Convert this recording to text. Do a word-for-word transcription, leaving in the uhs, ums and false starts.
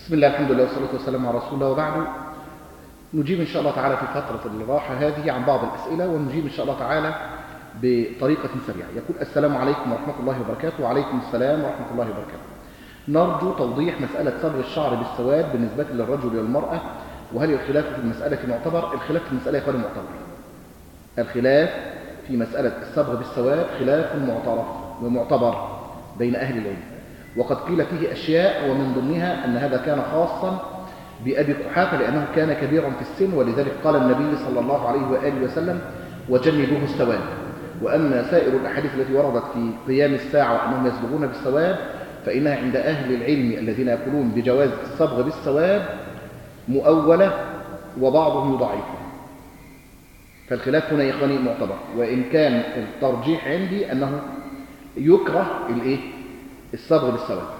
بسم الله الحمد لله والصلاة والسلام على رسول الله، وبعد نجيب إن شاء الله تعالى في فترة الراحة هذه عن بعض الأسئلة، ونجيب إن شاء الله تعالى بطريقة سريعة. يقول: السلام عليكم ورحمة الله وبركاته. وعليكم السلام ورحمة الله وبركاته. نرجو توضيح مسألة صبغ الشعر بالسواد بالنسبة للرجل والمرأة، وهل الخلاف في المسألة معتبر؟ الخلاف في المسألة يقال معتبر. الخلاف في مسألة الصبغ بالسواد خلاف معترف ومعتبر بين أهل العلم، وقد قيل فيه أشياء، ومن ضمنها أن هذا كان خاصا بأبي قحافة لأنه كان كبيرا في السن، ولذلك قال النبي صلى الله عليه وآله وسلم: وجنبوه السواد. وأما سائر الأحاديث التي وردت في قيام الساعة وأنهم يصبغون بالسواد فإنها عند أهل العلم الذين يقولون بجواز الصبغ بالسواد مؤولة، وبعضهم يضعفها. فالخلاف هنا يا إخواني معتبر، وإن كان الترجيح عندي أنه يكره الإيه؟ الصبغ بالسواد.